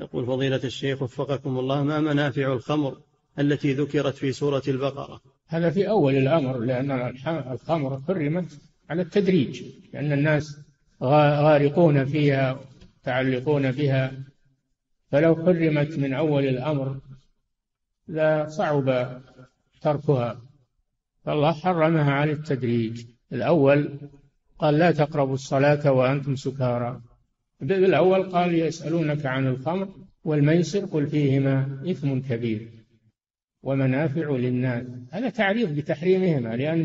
يقول فضيلة الشيخ وفقكم الله: ما منافع الخمر التي ذكرت في سورة البقرة؟ هذا في أول الأمر، لأن الخمر حرمت على التدريج، لأن الناس غارقون فيها متعلقون بها، فلو حرمت من أول الأمر لا صعب تركها، فالله حرمها على التدريج. الأول قال: لا تقربوا الصلاة وأنتم سكارى. بالأول قال: يسألونك عن الخمر والميسر قل فيهما إثم كبير ومنافع للناس. هذا تعريف بتحريمهما، لأن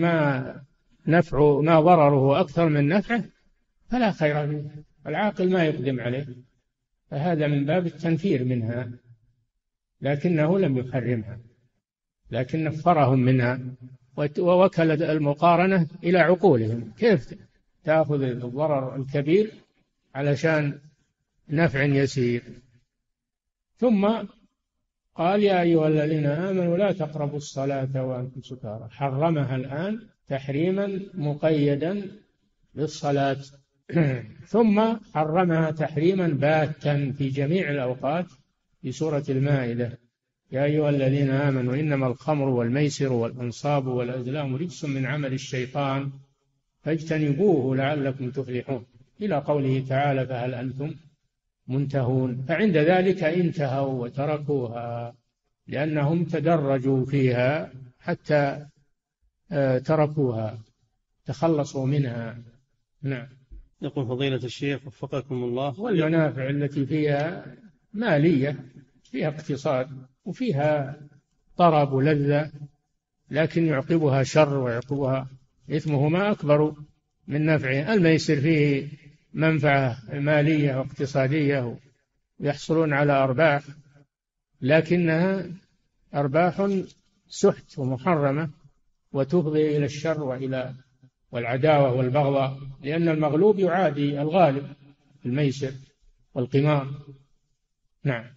ما ضرره أكثر من نفعه فلا خير فيه، العاقل ما يقدم عليه، فهذا من باب التنفير منها، لكنه لم يحرمها، لكن نفرهم منها ووكل المقارنة إلى عقولهم. كيف تأخذ الضرر الكبير علشان نفع يسير؟ ثم قال: يا أيها الذين آمنوا لا تقربوا الصلاة وأنتم سكارى. حرمها الآن تحريما مقيدا للصلاة ثم حرمها تحريما باتا في جميع الأوقات في سورة المائدة: يا أيها الذين آمنوا إنما الخمر والميسر والأنصاب والأزلام رجس من عمل الشيطان فاجتنبوه لعلكم تفلحون، إلى قوله تعالى: فهل أنتم منتهون؟ فعند ذلك انتهوا وتركوها، لأنهم تدرجوا فيها حتى تركوها، تخلصوا منها. نعم. يقول فضيلة الشيخ وفقكم الله: والمنافع التي فيها مالية، فيها اقتصاد وفيها طرب ولذة، لكن يعقبها شر ويعقبها إثمهما أكبر من نفعه. الميسر فيه منفعة مالية واقتصادية ويحصلون على أرباح، لكنها أرباح سحت ومحرمة وتفضي إلى الشر والعداوة والبغضاء، لأن المغلوب يعادي الغالب في الميسر والقمار. نعم.